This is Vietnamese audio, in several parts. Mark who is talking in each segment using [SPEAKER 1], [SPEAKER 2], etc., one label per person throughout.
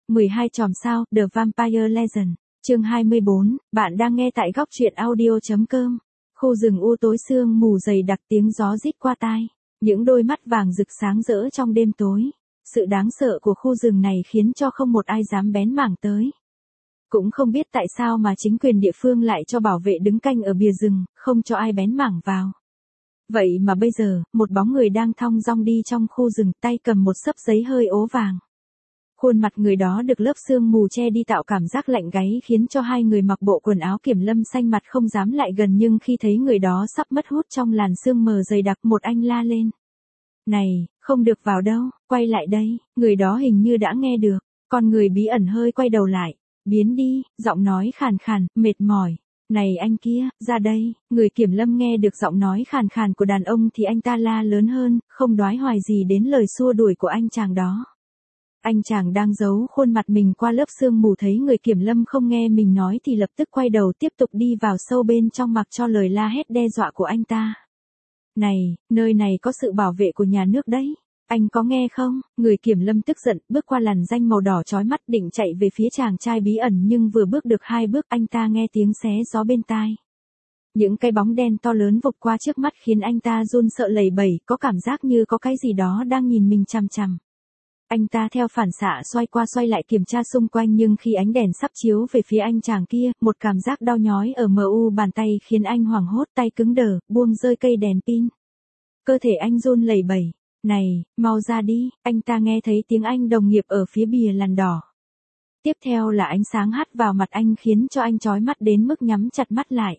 [SPEAKER 1] 12 chòm sao, The Vampire Legend, chương 24, bạn đang nghe tại góc truyện audio.com. Khu rừng u tối sương mù dày đặc, tiếng gió rít qua tai, những đôi mắt vàng rực sáng rỡ trong đêm tối. Sự đáng sợ của khu rừng này khiến cho không một ai dám bén mảng tới. Cũng không biết tại sao mà chính quyền địa phương lại cho bảo vệ đứng canh ở bìa rừng, không cho ai bén mảng vào. Vậy mà bây giờ, một bóng người đang thong dong đi trong khu rừng, tay cầm một xấp giấy hơi ố vàng. Khuôn mặt người đó được lớp sương mù che đi tạo cảm giác lạnh gáy, khiến cho hai người mặc bộ quần áo kiểm lâm xanh mặt không dám lại gần, nhưng khi thấy người đó sắp mất hút trong làn sương mờ dày đặc, một anh la lên. Này, không được vào đâu, quay lại đây. Người đó hình như đã nghe được, con người bí ẩn hơi quay đầu lại, biến đi, giọng nói khàn khàn, mệt mỏi. Này anh kia, ra đây. Người kiểm lâm nghe được giọng nói khàn khàn của đàn ông thì anh ta la lớn hơn, không đoái hoài gì đến lời xua đuổi của anh chàng đó. Anh chàng đang giấu khuôn mặt mình qua lớp sương mù thấy người kiểm lâm không nghe mình nói thì lập tức quay đầu tiếp tục đi vào sâu bên trong, mặc cho lời la hét đe dọa của anh ta. Này, nơi này có sự bảo vệ của nhà nước đấy. Anh có nghe không? Người kiểm lâm tức giận, bước qua làn ranh màu đỏ chói mắt định chạy về phía chàng trai bí ẩn, nhưng vừa bước được 2 bước anh ta nghe tiếng xé gió bên tai. Những cái bóng đen to lớn vụt qua trước mắt khiến anh ta run sợ lẩy bẩy, có cảm giác như có cái gì đó đang nhìn mình chằm chằm. Anh ta theo phản xạ xoay qua xoay lại kiểm tra xung quanh, nhưng khi ánh đèn sắp chiếu về phía anh chàng kia, một cảm giác đau nhói ở mu bàn tay khiến anh hoảng hốt, tay cứng đờ, buông rơi cây đèn pin. Cơ thể anh run lẩy bẩy. Này, mau ra đi. Anh ta nghe thấy tiếng anh đồng nghiệp ở phía bìa làn đỏ. Tiếp theo là ánh sáng hắt vào mặt anh khiến cho anh chói mắt đến mức nhắm chặt mắt lại.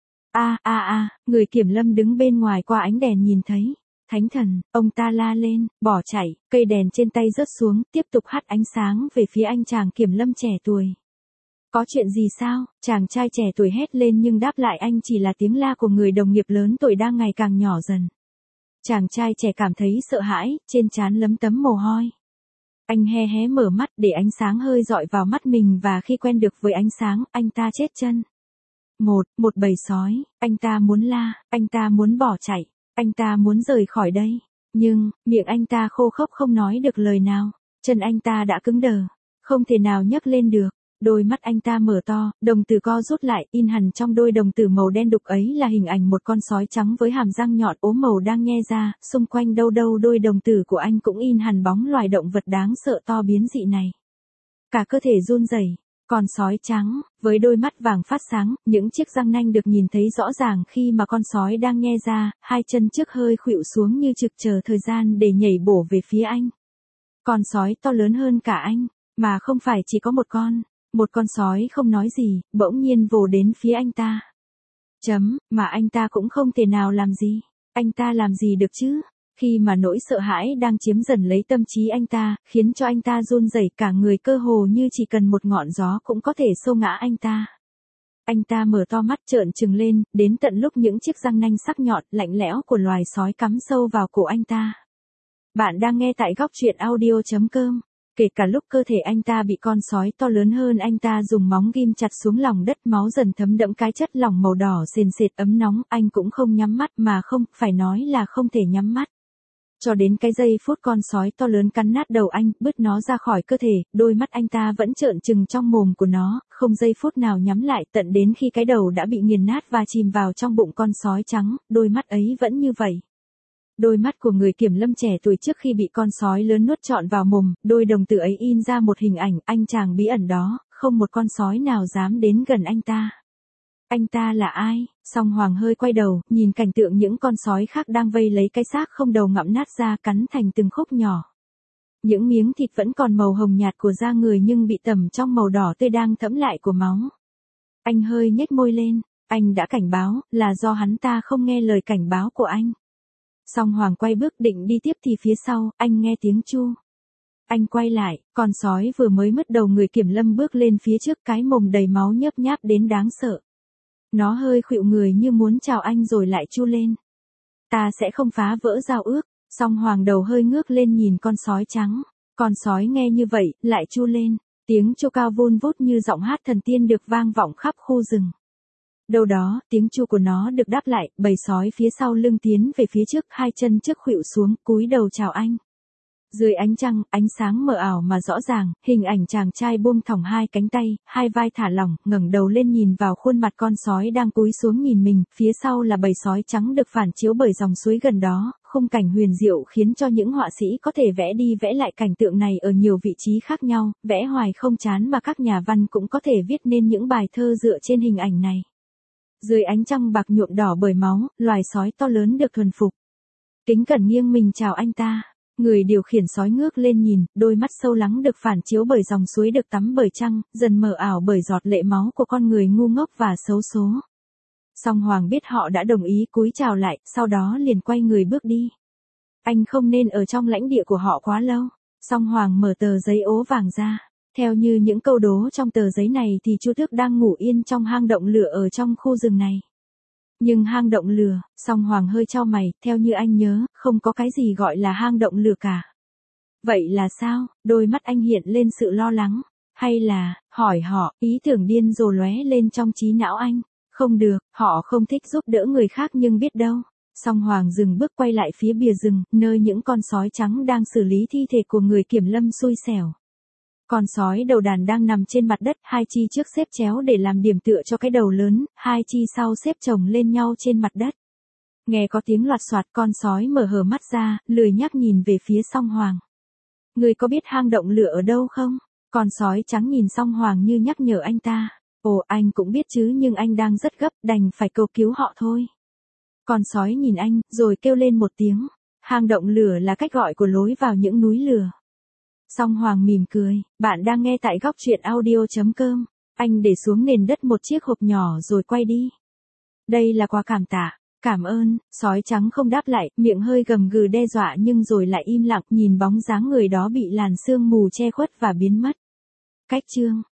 [SPEAKER 1] Người kiểm lâm đứng bên ngoài qua ánh đèn nhìn thấy. Thánh thần, ông ta la lên, bỏ chạy, cây đèn trên tay rớt xuống, tiếp tục hắt ánh sáng về phía anh chàng kiểm lâm trẻ tuổi. Có chuyện gì sao? Chàng trai trẻ tuổi hét lên, nhưng đáp lại anh chỉ là tiếng la của người đồng nghiệp lớn tuổi đang ngày càng nhỏ dần. Chàng trai trẻ cảm thấy sợ hãi, trên trán lấm tấm mồ hôi. Anh hé hé mở mắt để ánh sáng hơi dọi vào mắt mình, và khi quen được với ánh sáng, anh ta chết chân. Một bầy sói, anh ta muốn la, anh ta muốn bỏ chạy, anh ta muốn rời khỏi đây. Nhưng, miệng anh ta khô khốc không nói được lời nào, chân anh ta đã cứng đờ, không thể nào nhấc lên được. Đôi mắt anh ta mở to, đồng tử co rút lại, in hẳn trong đôi đồng tử màu đen đục ấy là hình ảnh một con sói trắng với hàm răng nhọn ố màu đang nhe ra, xung quanh đâu đâu đôi đồng tử của anh cũng in hẳn bóng loài động vật đáng sợ to biến dị này. Cả cơ thể run rẩy, con sói trắng, với đôi mắt vàng phát sáng, những chiếc răng nanh được nhìn thấy rõ ràng khi mà con sói đang nhe ra, hai chân trước hơi khuỵu xuống như trực chờ thời gian để nhảy bổ về phía anh. Con sói to lớn hơn cả anh, mà không phải chỉ có một con. Một con sói không nói gì, bỗng nhiên vồ đến phía anh ta. Mà anh ta cũng không thể nào làm gì. Anh ta làm gì được chứ? Khi mà nỗi sợ hãi đang chiếm dần lấy tâm trí anh ta, khiến cho anh ta run rẩy cả người, cơ hồ như chỉ cần một ngọn gió cũng có thể xô ngã anh ta. Anh ta mở to mắt trợn trừng lên, đến tận lúc những chiếc răng nanh sắc nhọn, lạnh lẽo của loài sói cắm sâu vào cổ anh ta. Bạn đang nghe tại góc truyện audio.com. Kể cả lúc cơ thể anh ta bị con sói to lớn hơn anh ta dùng móng ghim chặt xuống lòng đất, máu dần thấm đẫm cái chất lỏng màu đỏ sền sệt ấm nóng, anh cũng không nhắm mắt, mà không, phải nói là không thể nhắm mắt. Cho đến cái giây phút con sói to lớn cắn nát đầu anh, bứt nó ra khỏi cơ thể, đôi mắt anh ta vẫn trợn trừng trong mồm của nó, không giây phút nào nhắm lại, tận đến khi cái đầu đã bị nghiền nát và chìm vào trong bụng con sói trắng, đôi mắt ấy vẫn như vậy. Đôi mắt của người kiểm lâm trẻ tuổi trước khi bị con sói lớn nuốt trọn vào mồm, đôi đồng tử ấy in ra một hình ảnh, anh chàng bí ẩn đó, không một con sói nào dám đến gần anh ta. Anh ta là ai? Song Hoàng hơi quay đầu, nhìn cảnh tượng những con sói khác đang vây lấy cái xác không đầu ngậm nát ra, cắn thành từng khúc nhỏ. Những miếng thịt vẫn còn màu hồng nhạt của da người nhưng bị tẩm trong màu đỏ tươi đang thẫm lại của máu. Anh hơi nhếch môi lên, anh đã cảnh báo, là do hắn ta không nghe lời cảnh báo của anh. Song Hoàng quay bước định đi tiếp thì phía sau, anh nghe tiếng chu. Anh quay lại, con sói vừa mới mất đầu người kiểm lâm bước lên phía trước, cái mồm đầy máu nhớp nháp đến đáng sợ. Nó hơi khuỵu người như muốn chào anh rồi lại chu lên. Ta sẽ không phá vỡ giao ước. Song Hoàng đầu hơi ngước lên nhìn con sói trắng. Con sói nghe như vậy, lại chu lên. Tiếng chu cao vun vút như giọng hát thần tiên được vang vọng khắp khu rừng. Đâu đó, tiếng chu của nó được đáp lại, bầy sói phía sau lưng tiến về phía trước, hai chân trước khuỵu xuống, cúi đầu chào anh. Dưới ánh trăng, ánh sáng mờ ảo mà rõ ràng, hình ảnh chàng trai buông thõng hai cánh tay, hai vai thả lỏng, ngẩng đầu lên nhìn vào khuôn mặt con sói đang cúi xuống nhìn mình, phía sau là bầy sói trắng được phản chiếu bởi dòng suối gần đó, khung cảnh huyền diệu khiến cho những họa sĩ có thể vẽ đi vẽ lại cảnh tượng này ở nhiều vị trí khác nhau, vẽ hoài không chán mà các nhà văn cũng có thể viết nên những bài thơ dựa trên hình ảnh này. Dưới ánh trăng bạc nhuộm đỏ bởi máu, loài sói to lớn được thuần phục. Kính cẩn nghiêng mình chào anh ta. Người điều khiển sói ngước lên nhìn, đôi mắt sâu lắng được phản chiếu bởi dòng suối được tắm bởi trăng, dần mờ ảo bởi giọt lệ máu của con người ngu ngốc và xấu số. Song Hoàng biết họ đã đồng ý cúi chào lại, sau đó liền quay người bước đi. Anh không nên ở trong lãnh địa của họ quá lâu. Song Hoàng mở tờ giấy ố vàng ra. Theo như những câu đố trong tờ giấy này thì Chu Tước đang ngủ yên trong hang động lửa ở trong khu rừng này. Nhưng hang động lửa, Song Hoàng hơi chau mày, theo như anh nhớ, không có cái gì gọi là hang động lửa cả. Vậy là sao? Đôi mắt anh hiện lên sự lo lắng. Hay là, hỏi họ, ý tưởng điên rồ lóe lên trong trí não anh. Không được, họ không thích giúp đỡ người khác nhưng biết đâu. Song Hoàng dừng bước quay lại phía bìa rừng, nơi những con sói trắng đang xử lý thi thể của người kiểm lâm xui xẻo. Con sói đầu đàn đang nằm trên mặt đất, hai chi trước xếp chéo để làm điểm tựa cho cái đầu lớn, hai chi sau xếp chồng lên nhau trên mặt đất. Nghe có tiếng loạt soạt, con sói mở hờ mắt ra, lười nhác nhìn về phía Song Hoàng. Người có biết hang động lửa ở đâu không? Con sói trắng nhìn Song Hoàng như nhắc nhở anh ta. Ồ, anh cũng biết chứ, nhưng anh đang rất gấp, đành phải cầu cứu họ thôi. Con sói nhìn anh, rồi kêu lên một tiếng. Hang động lửa là cách gọi của lối vào những núi lửa. Song Hoàng mỉm cười, bạn đang nghe tại góc truyện audio.com. Anh để xuống nền đất một chiếc hộp nhỏ rồi quay đi. Đây là quà cảm tạ. Cảm ơn. Sói trắng không đáp lại, miệng hơi gầm gừ đe dọa nhưng rồi lại im lặng nhìn bóng dáng người đó bị làn sương mù che khuất và biến mất. Cách chương